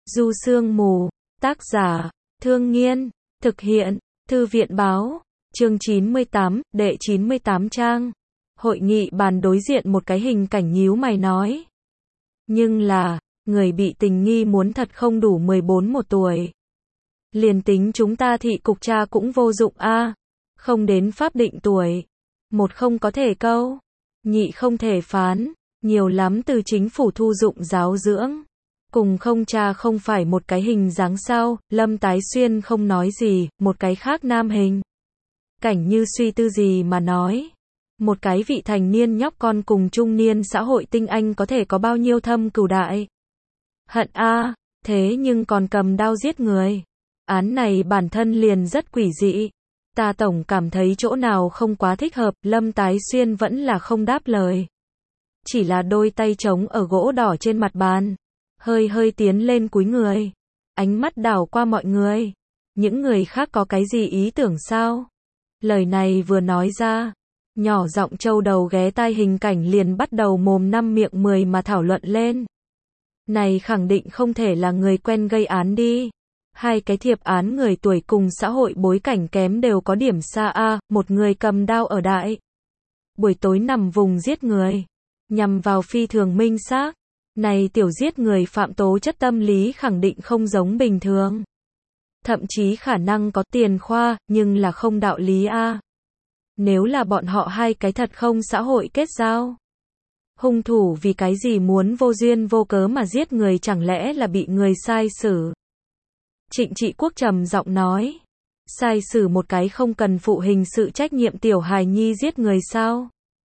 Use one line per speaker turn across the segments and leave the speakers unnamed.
Du Sương Mù, tác giả, Thương Nghiên, thực hiện, Thư viện Báo, chương 98, đệ 98 trang. Hội nghị bàn đối diện một cái hình cảnh nhíu mày nói. Nhưng là, người bị tình nghi muốn thật không đủ 14 một tuổi. Liền tính chúng ta thị cục tra cũng vô dụng a, không đến pháp định tuổi. Một không có thể câu, nhị không thể phán, nhiều lắm từ chính phủ thu dụng giáo dưỡng. Cùng không tra không phải một cái hình dáng sao, Lâm Tái Xuyên không nói gì, một cái khác nam hình. Cảnh như suy tư gì mà nói. Một cái vị thành niên nhóc con cùng trung niên xã hội tinh anh có thể có bao nhiêu thâm cừu đại. Hận a, thế nhưng còn cầm đao giết người. Án này bản thân liền rất quỷ dị. Ta tổng cảm thấy chỗ nào không quá thích hợp, Lâm Tái Xuyên vẫn là không đáp lời. Chỉ là đôi tay trống ở gỗ đỏ trên mặt bàn. Hơi hơi tiến lên cúi người. Ánh mắt đảo qua mọi người. Những người khác có cái gì ý tưởng sao? Lời này vừa nói ra. Nhỏ giọng trâu đầu ghé tai hình cảnh liền bắt đầu mồm năm miệng 10 mà thảo luận lên. Này khẳng định không thể là người quen gây án đi. Hai cái thiệp án người tuổi cùng xã hội bối cảnh kém đều có điểm xa a, một người cầm đao ở đại buổi tối nằm vùng giết người, nhằm vào phi thường minh xác. Này tiểu giết người phạm tố chất tâm lý khẳng định không giống bình thường. Thậm chí khả năng có tiền khoa, nhưng là không đạo lý a. Nếu là bọn họ hai cái thật không xã hội kết giao. Hung thủ vì cái gì muốn vô duyên vô cớ mà giết người, chẳng lẽ là bị người sai xử? Trịnh Trị Quốc trầm giọng nói. Sai xử một cái không cần phụ hình sự trách nhiệm tiểu hài nhi giết người sao?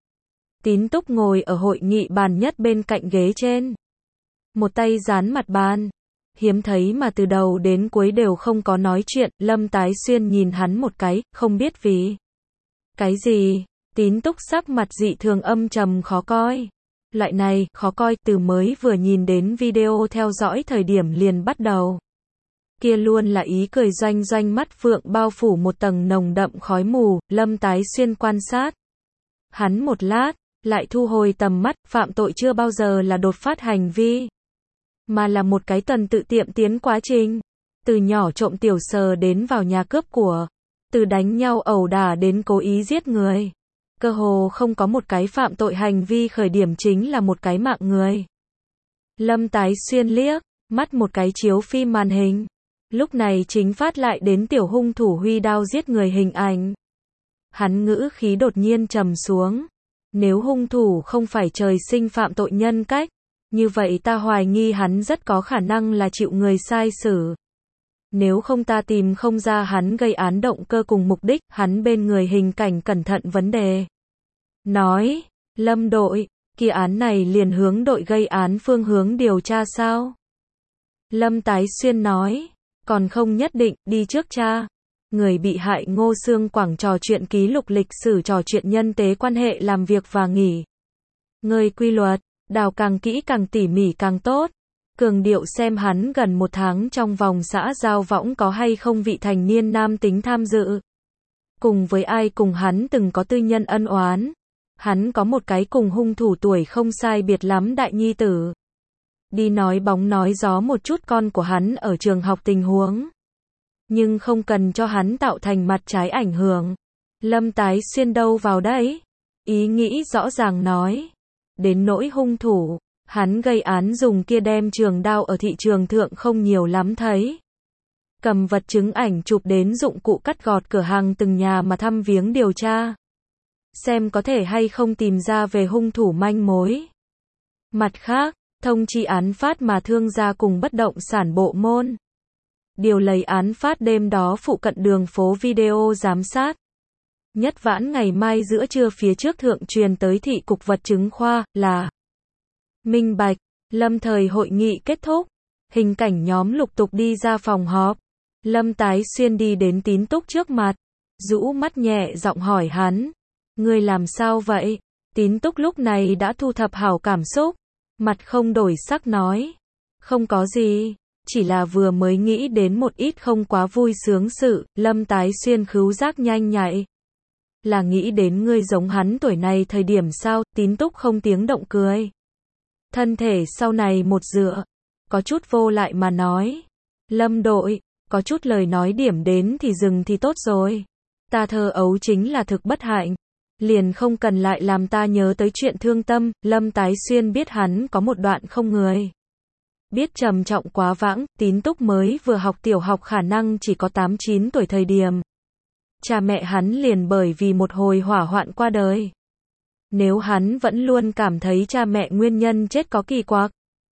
Tín Túc ngồi ở hội nghị bàn nhất bên cạnh ghế trên. Một tay dán mặt bàn. Hiếm thấy mà từ đầu đến cuối đều không có nói chuyện, Lâm Tái Xuyên nhìn hắn một cái, không biết vì cái gì. Tín Túc sắc mặt dị thường âm trầm khó coi. Loại này, khó coi, từ mới vừa nhìn đến video theo dõi thời điểm liền bắt đầu. Kia luôn là ý cười doanh doanh, mắt phượng bao phủ một tầng nồng đậm khói mù. Lâm Tái Xuyên quan sát hắn một lát, lại thu hồi tầm mắt. Phạm tội chưa bao giờ là đột phát hành vi, mà là một cái tuần tự tiệm tiến quá trình. Từ nhỏ trộm tiểu sờ đến vào nhà cướp của, từ đánh nhau ẩu đả đến cố ý giết người. Cơ hồ không có một cái phạm tội hành vi khởi điểm chính là một cái mạng người. Lâm Tái Xuyên liếc mắt một cái chiếu phim màn hình. Lúc này chính phát lại đến tiểu hung thủ huy đao giết người hình ảnh. Hắn ngữ khí đột nhiên trầm xuống. Nếu hung thủ không phải trời sinh phạm tội nhân cách, như vậy ta hoài nghi hắn rất có khả năng là chịu người sai xử. Nếu không ta tìm không ra hắn gây án động cơ cùng mục đích, hắn bên người hình cảnh cẩn thận vấn đề. Nói, Lâm đội, kia án này liền hướng đội gây án phương hướng điều tra sao? Lâm Tái Xuyên nói, còn không nhất định, đi trước cha. Người bị hại Ngô Sương Quảng trò chuyện ký lục lịch sử, trò chuyện nhân tế quan hệ làm việc và nghỉ ngơi quy luật, đào càng kỹ càng tỉ mỉ càng tốt. Cường điệu xem hắn gần một tháng trong vòng xã giao võng có hay không vị thành niên nam tính tham dự. Cùng với ai cùng hắn từng có tư nhân ân oán. Hắn có một cái cùng hung thủ tuổi không sai biệt lắm đại nhi tử. Đi nói bóng nói gió một chút con của hắn ở trường học tình huống. Nhưng không cần cho hắn tạo thành mặt trái ảnh hưởng. Lâm Tái Xuyên đâu vào đấy? Ý nghĩ rõ ràng nói. Đến nỗi hung thủ, hắn gây án dùng kia đem trường đao ở thị trường thượng không nhiều lắm thấy. Cầm vật chứng ảnh chụp đến dụng cụ cắt gọt cửa hàng từng nhà mà thăm viếng điều tra. Xem có thể hay không tìm ra về hung thủ manh mối. Mặt khác, thông chi án phát mà thương gia cùng bất động sản bộ môn. Điều lấy án phát đêm đó phụ cận đường phố video giám sát. Nhất vãn ngày mai giữa trưa phía trước thượng truyền tới thị cục vật chứng khoa, là minh bạch. Lâm thời hội nghị kết thúc. Hình cảnh nhóm lục tục đi ra phòng họp. Lâm Tái Xuyên đi đến Tín Túc trước mặt. Rũ mắt nhẹ giọng hỏi hắn. Ngươi làm sao vậy? Tín Túc lúc này đã thu thập hảo cảm xúc. Mặt không đổi sắc nói. Không có gì. Chỉ là vừa mới nghĩ đến một ít không quá vui sướng sự. Lâm Tái Xuyên khứu giác nhanh nhạy. Là nghĩ đến ngươi giống hắn tuổi này thời điểm sao? Tín Túc không tiếng động cười. Thân thể sau này một dựa. có chút vô lại mà nói. Lâm đội, có chút lời nói điểm đến thì dừng thì tốt rồi. Ta thơ ấu chính là thực bất hạnh. Liền không cần lại làm ta nhớ tới chuyện thương tâm. Lâm Tái Xuyên biết hắn có một đoạn không người. Biết trầm trọng quá vãng, Tín Túc mới vừa học tiểu học khả năng chỉ có 8-9 tuổi thời điểm. Cha mẹ hắn liền bởi vì một hồi hỏa hoạn qua đời. Nếu hắn vẫn luôn cảm thấy cha mẹ nguyên nhân chết có kỳ quặc,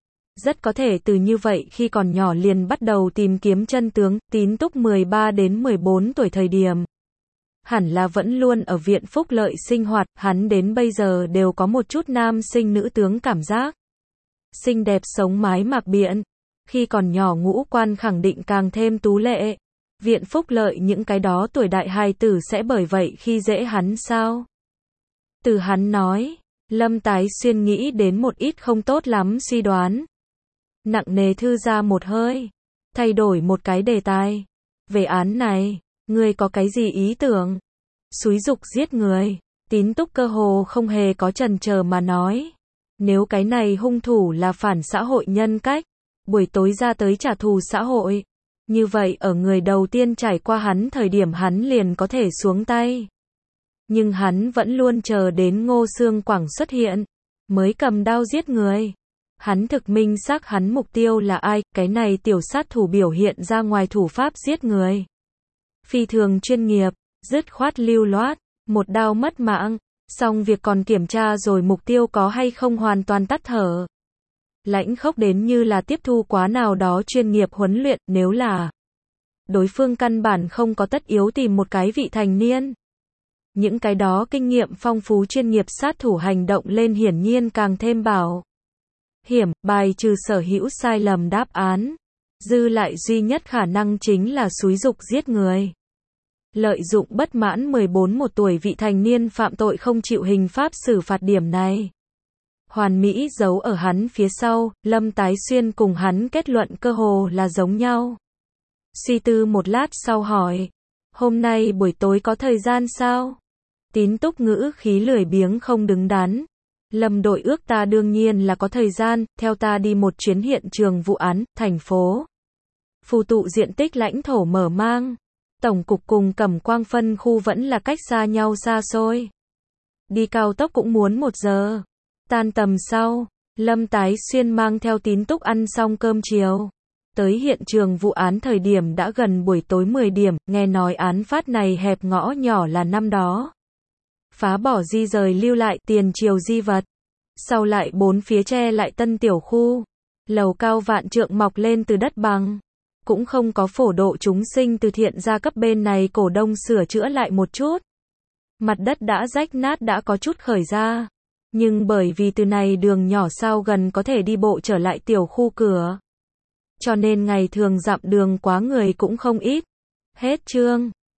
rất có thể từ như vậy khi còn nhỏ liền bắt đầu tìm kiếm chân tướng. Tín Túc 13 đến 14 tuổi thời điểm, hẳn là vẫn luôn ở viện phúc lợi sinh hoạt, hắn đến bây giờ đều có một chút nam sinh nữ tướng cảm giác. Xinh đẹp sống mái mạc biện, khi còn nhỏ ngũ quan khẳng định càng thêm tú lệ. Viện phúc lợi những cái đó tuổi đại hài tử sẽ bởi vậy khi dễ hắn sao? Từ hắn nói, Lâm Tái Xuyên nghĩ đến một ít không tốt lắm suy đoán. Nặng nề thư ra một hơi, thay đổi một cái đề tài. Về án này, ngươi có cái gì ý tưởng? Xúi giục giết người, Tín Túc cơ hồ không hề có chần chờ mà nói. Nếu cái này hung thủ là phản xã hội nhân cách, buổi tối ra tới trả thù xã hội, như vậy ở người đầu tiên trải qua hắn thời điểm hắn liền có thể xuống tay. Nhưng hắn vẫn luôn chờ đến Ngô Xương Quảng xuất hiện, mới cầm đao giết người. Hắn thực minh xác hắn mục tiêu là ai, cái này tiểu sát thủ biểu hiện ra ngoài thủ pháp giết người. Phi thường chuyên nghiệp, dứt khoát lưu loát, một đao mất mạng, xong việc còn kiểm tra rồi mục tiêu có hay không hoàn toàn tắt thở. Lãnh khốc đến như là tiếp thu quá nào đó chuyên nghiệp huấn luyện, nếu là đối phương căn bản không có tất yếu tìm một cái vị thành niên. Những cái đó kinh nghiệm phong phú chuyên nghiệp sát thủ hành động lên hiển nhiên càng thêm bảo hiểm, bài trừ sở hữu sai lầm đáp án. Dư lại duy nhất khả năng chính là xúi giục giết người. Lợi dụng bất mãn 14 một tuổi vị thành niên phạm tội không chịu hình pháp xử phạt điểm này. Hoàn mỹ giấu ở hắn phía sau, Lâm Tái Xuyên cùng hắn kết luận cơ hồ là giống nhau. Suy tư một lát sau hỏi, hôm nay buổi tối có thời gian sao? Tín Túc ngữ khí lười biếng không đứng đắn. Lâm đội ước ta đương nhiên là có thời gian, theo ta đi một chuyến hiện trường vụ án, thành phố. Phù tụ diện tích lãnh thổ mở mang. Tổng cục cùng Cẩm Quang phân khu vẫn là cách xa nhau xa xôi. Đi cao tốc cũng muốn 1 giờ. Tan tầm sau, Lâm Tái Xuyên mang theo Tín Túc ăn xong cơm chiều. Tới hiện trường vụ án thời điểm đã gần buổi tối 10 điểm, nghe nói án phát này hẹp ngõ nhỏ là năm đó. Phá bỏ di rời lưu lại tiền triều di vật. Sau lại bốn phía che lại tân tiểu khu. Lầu cao vạn trượng mọc lên từ đất bằng. Cũng không có phổ độ chúng sinh từ thiện gia cấp bên này cổ đông sửa chữa lại một chút. Mặt đất đã rách nát đã có chút khởi ra. Nhưng bởi vì từ này đường nhỏ sao gần có thể đi bộ trở lại tiểu khu cửa. Cho nên ngày thường dặm đường quá người cũng không ít. Hết chương.